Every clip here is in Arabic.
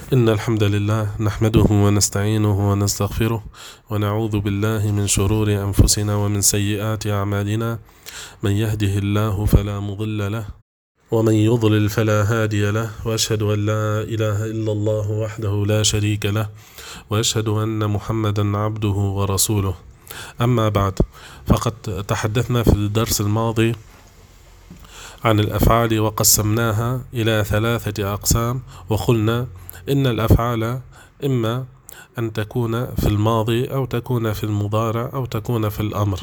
إن الحمد لله نحمده ونستعينه ونستغفره ونعوذ بالله من شرور أنفسنا ومن سيئات أعمالنا. من يهده الله فلا مضل له ومن يضلل فلا هادي له، وأشهد أن لا إله إلا الله وحده لا شريك له، وأشهد أن محمدا عبده ورسوله. أما بعد، فقد تحدثنا في الدرس الماضي عن الأفعال وقسمناها إلى 3 أقسام، وقلنا إن الأفعال إما أن تكون في الماضي أو تكون في المضارع أو تكون في الأمر.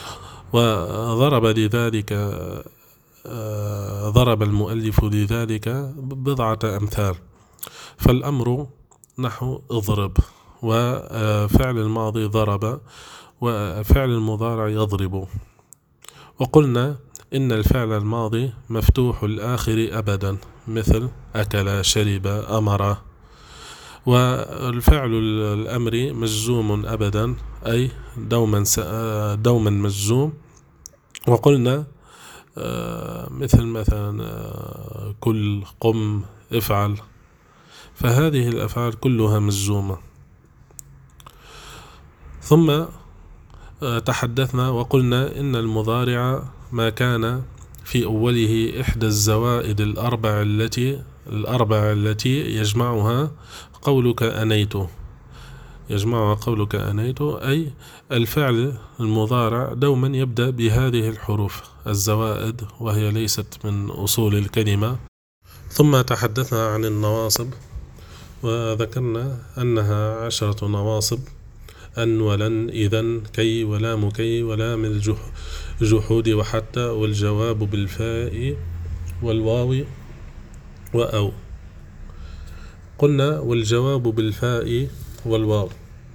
ضرب المؤلف لذلك بضعة أمثال. فالأمر نحو اضرب، وفعل الماضي ضرب، وفعل المضارع يضرب. وقلنا إن الفعل الماضي مفتوح الآخر أبدا، مثل أكل، شرب، أمر. والفعل الأمر مجزوم أبدا، أي دوما مجزوم. وقلنا مثلا كل، قم، افعل، فهذه الأفعال كلها مجزومة. ثم تحدثنا وقلنا إن المضارع ما كان في أوله إحدى الزوائد الأربع التي يجمعها قولك أنيت، أي الفعل المضارع دوما يبدأ بهذه الحروف الزوائد، وهي ليست من أصول الكلمة. ثم تحدثنا عن النواصب، وذكرنا أنها 10 نواصب: أن، ولن، إذن، كي، ولام كي، ولام الجحود، وحتى، والجواب بالفاء والواو وأو. قلنا والجواب بالفاء والواو،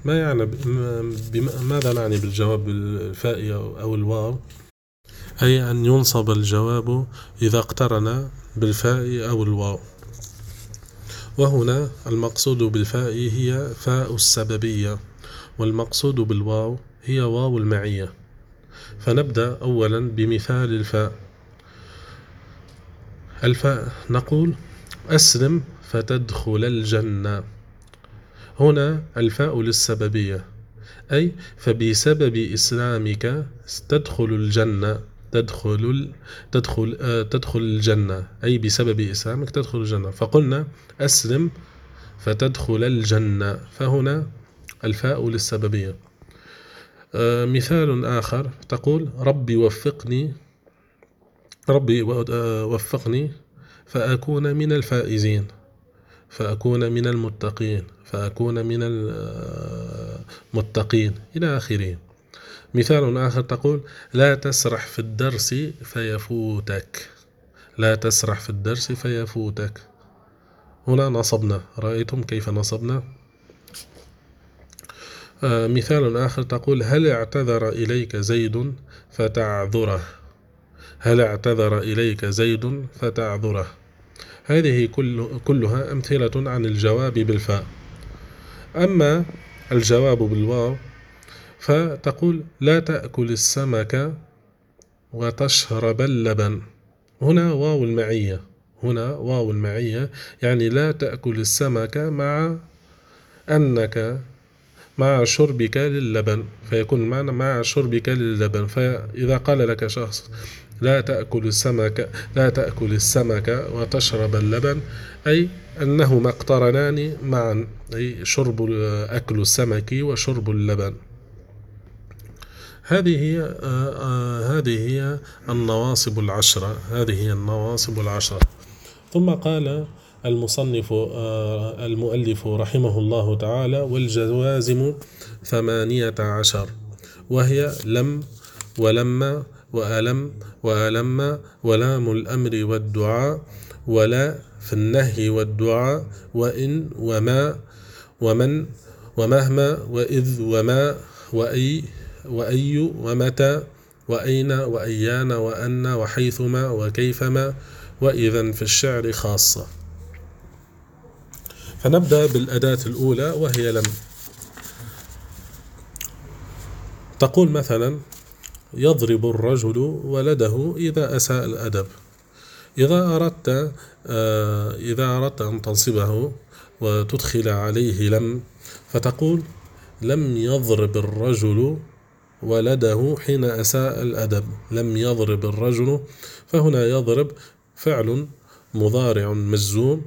ماذا نعني بالجواب بالفاء أو الواو؟ أي أن ينصب الجواب إذا اقترن بالفاء أو الواو. وهنا المقصود بالفاء هي فاء السببية، والمقصود بالواو هي واو المعية. فنبدأ أولا بمثال الفاء. نقول أسلم فتدخل الجنة. هنا الفاء للسببية، أي فبسبب إسلامك تدخل الجنة. تدخل الجنة، أي بسبب إسلامك تدخل الجنة. فقلنا أسلم فتدخل الجنة، فهنا الفاء للسببية. مثال آخر، تقول ربي وفقني فأكون من الفائزين، فأكون من المتقين، فأكون من المتقين، إلى آخره. مثال آخر، تقول لا تسرح في الدرس فيفوتك. لا تسرح في الدرس فيفوتك. هنا نصبنا، رأيتم كيف نصبنا؟ مثال آخر، تقول هل اعتذر إليك زيد فتعذره. هل اعتذر إليك زيد فتعذره. هذه كلها أمثلة عن الجواب بالفاء. أما الجواب بالواو، فتقول لا تأكل السمك وتشرب اللبن. هنا واو المعية، يعني لا تأكل السمك مع شربك للبن، فيكون المعنى مع شربك للبن. فإذا قال لك شخص لا تأكل السمك وتشرب اللبن، أي أنهما اقترنان معا، أي أكل السمك وشرب اللبن. هذه هي النواصب العشرة. ثم قال المؤلف رحمه الله تعالى والجوازم 18، وهي لم، ولما، وألم، وألم، ولام الأمر والدعاء، ولا في النهي والدعاء، وإن، وما، ومن، ومهما، وإذ، وما، وأي، ومتى، وأين، وأيان، وأن، وحيثما، وكيفما، وإذا في الشعر خاصة. فنبدأ بالأداة الأولى وهي لم. تقول مثلا يضرب الرجل ولده إذا أساء الأدب. إذا أردت أن تنصبه وتدخل عليه لم فتقول لم يضرب الرجل ولده حين أساء الأدب. لم يضرب الرجل، فهنا يضرب فعل مضارع مجزوم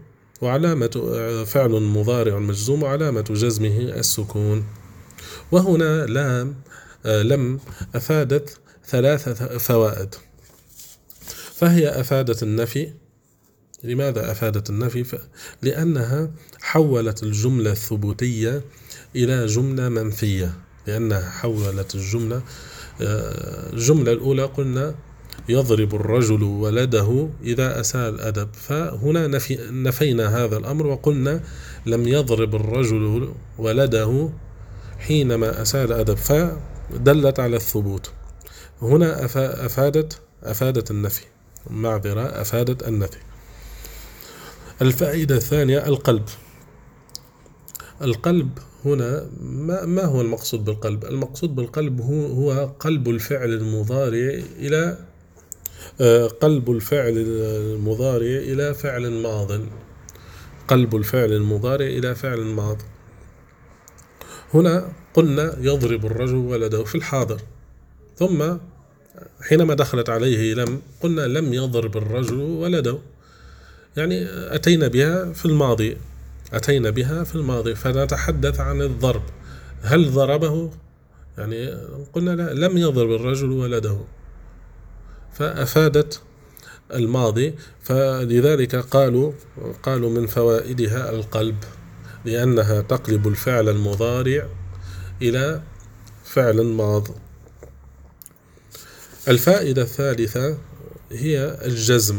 وعلامة جزمه السكون. وهنا لم أفادت ثلاثة فوائد. فهي أفادت النفي. لماذا أفادت النفي؟ لأنها حولت الجملة الثبوتية إلى جملة منفية، لأنها حولت الجملة الأولى قلنا يضرب الرجل ولده إذا أساء الأدب، فهنا نفينا هذا الأمر وقلنا لم يضرب الرجل ولده حينما أساء الأدب، فدلت على الثبوت. هنا أفادت النفي، أفادت النفي. الفائدة الثانية القلب هنا ما هو المقصود بالقلب؟ المقصود بالقلب هو قلب الفعل المضارع إلى فعل ماض. قلب الفعل المضارع إلى فعل ماض. هنا قلنا يضرب الرجل ولده في الحاضر، ثم حينما دخلت عليه لم قلنا لم يضرب الرجل ولده، يعني أتينا بها في الماضي فنتحدث عن الضرب. هل ضربه؟ يعني قلنا لا، لم يضرب الرجل ولده، فأفادت الماضي. فلذلك قالوا من فوائدها القلب، لأنها تقلب الفعل المضارع إلى فعل ماض. الفائدة الثالثة هي الجزم.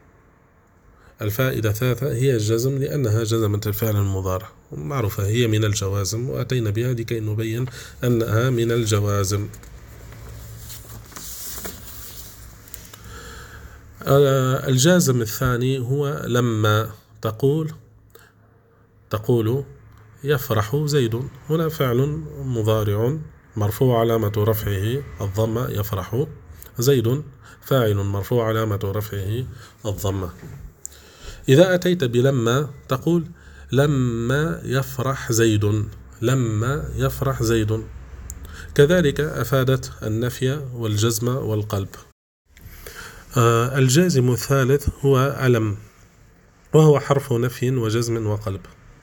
لأنها جزمت الفعل المضارع، معروفة هي من الجوازم، وأتينا بها لكي نبين أنها من الجوازم. الجازم الثاني هو لما تقول يفرح زيد. هنا فعل مضارع مرفوع علامة رفعه الضمة، يفرح. زيد فاعل مرفوع علامة رفعه الضمة. إذا أتيت بلما تقول لما يفرح زيد. كذلك أفادت النفي والجزم والقلب. الجازم الثالث هو ألم، وهو حرف نفي وجزم وقلب،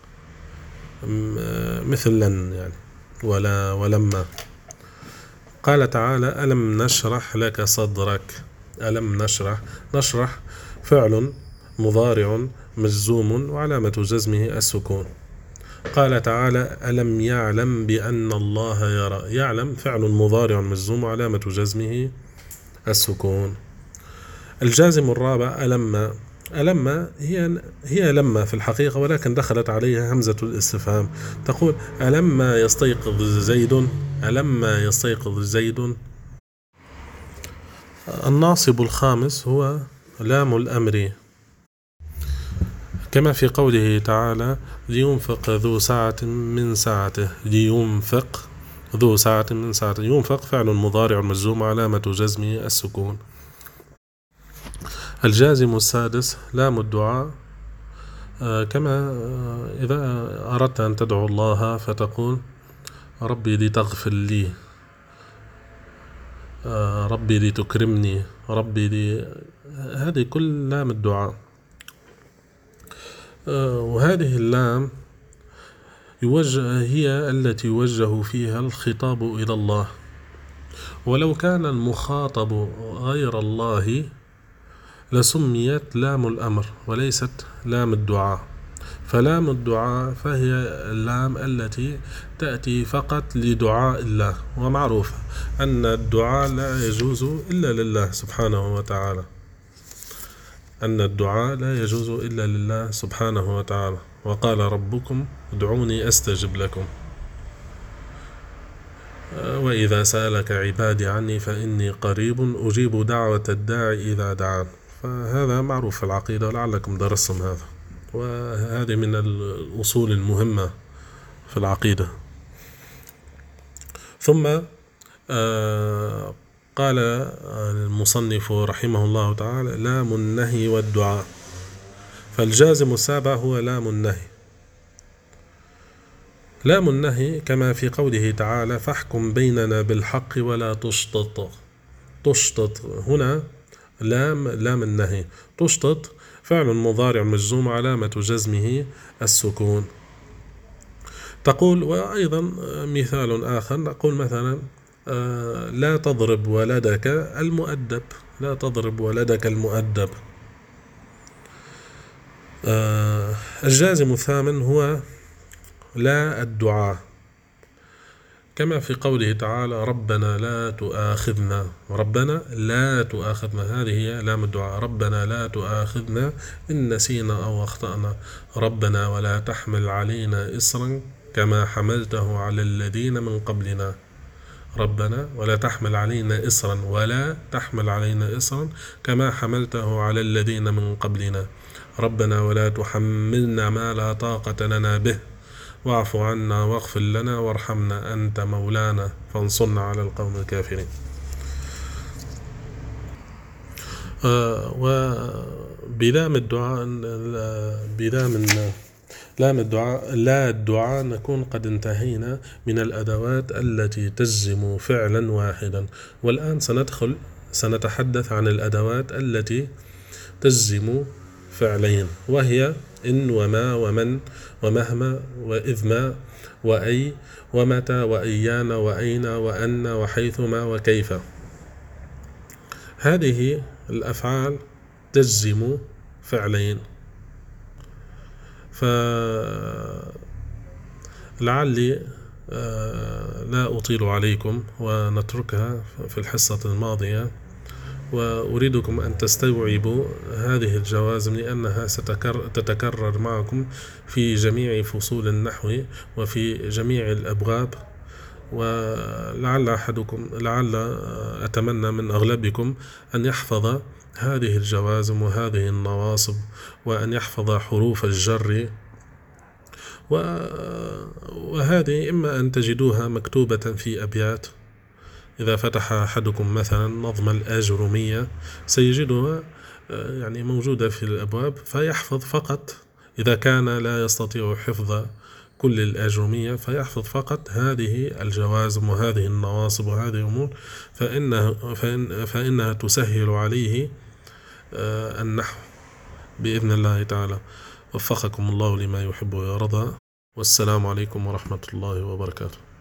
مثل لن يعني ولا ولما. قال تعالى ألم نشرح لك صدرك. ألم نشرح فعل مضارع مجزوم وعلامة جزمه السكون. قال تعالى ألم يعلم بأن الله يرى. يعلم فعل مضارع مجزوم وعلامة جزمه السكون. الجازم الرابع ألم هي لما في الحقيقة، ولكن دخلت عليها همزة الاستفهام. تقول ألما يستيقظ زيد. الناصب الخامس هو لام الأمر، كما في قوله تعالى لينفق ذو سعة من سعته. لينفق ذو سعة من سعته. ينفق فعل مضارع مجزوم علامة جزمه السكون. الجازم السادس لام الدعاء، كما إذا أردت أن تدعو الله فتقول ربي لتغفر لي، ربي لتكرمني، هذه كل لام الدعاء. وهذه اللام هي التي يوجه فيها الخطاب إلى الله، ولو كان المخاطب غير الله لسميت لام الأمر وليست لام الدعاء. فلام الدعاء فهي اللام التي تأتي فقط لدعاء الله، ومعروف أن الدعاء لا يجوز إلا لله سبحانه وتعالى. وقال ربكم ادعوني أستجب لكم، وإذا سألك عبادي عني فإني قريب أجيب دعوة الداعي إذا دعان. فهذا معروف في العقيدة ولعلكم درستم هذا، وهذه من الأصول المهمة في العقيدة. ثم قال المصنف رحمه الله تعالى لام النهي والدعاء. فالجازم السابع هو لام النهي، لام النهي كما في قوله تعالى فاحكم بيننا بالحق ولا تشطط. تشطط هنا لام النهي. تشطط فعل مضارع مجزوم علامة جزمه السكون. تقول وأيضا مثال آخر نقول مثلا لا تضرب ولدك المؤدب. لا تضرب ولدك المؤدب. الجازم الثامن هو لا الدعاء كما في قوله تعالى ربنا لا تؤاخذنا. ربنا لا تؤاخذنا هذه هي لام الدعاء. ربنا لا تؤاخذنا إن نسينا أو أخطأنا. ربنا ولا تحمل علينا إصرا كما حملته على الذين من قبلنا. ربنا ولا تحمل علينا إصرا ولا تحمل علينا إصرا كما حملته على الذين من قبلنا. ربنا ولا تحملنا ما لا طاقة لنا به واعف عنا واغفر لنا وارحمنا أنت مولانا فانصرنا على القوم الكافرين. وبلام الدعاء لام الدعاء لا الدعاء نكون قد انتهينا من الأدوات التي تجزم فعلا واحدا. والآن سنتحدث عن الأدوات التي تجزم فعلين، وهي إن وما ومن ومهما وإذ ما وأي ومتى وأيان وأين وأن وحيثما وكيف. هذه الأفعال تجزم فعلين. فلعلي لا أطيل عليكم ونتركها في الحصة الماضية، وأريدكم أن تستوعبوا هذه الجوازم لأنها ستتكرر معكم في جميع فصول النحو وفي جميع الأبواب. ولعل أتمنى من أغلبكم أن يحفظ هذه الجوازم وهذه النواصب وأن يحفظ حروف الجر، وهذه إما أن تجدوها مكتوبة في أبيات. إذا فتح أحدكم مثلا نظم الآجرومية سيجدها يعني موجودة في الأبواب، فيحفظ فقط إذا كان لا يستطيع حفظ كل الآجرومية فيحفظ فقط هذه الجوازم وهذه النواصب وهذه الأمور، فإنها تسهل عليه النحو بإذن الله تعالى. وفقكم الله لما يحب ويرضى، والسلام عليكم ورحمة الله وبركاته.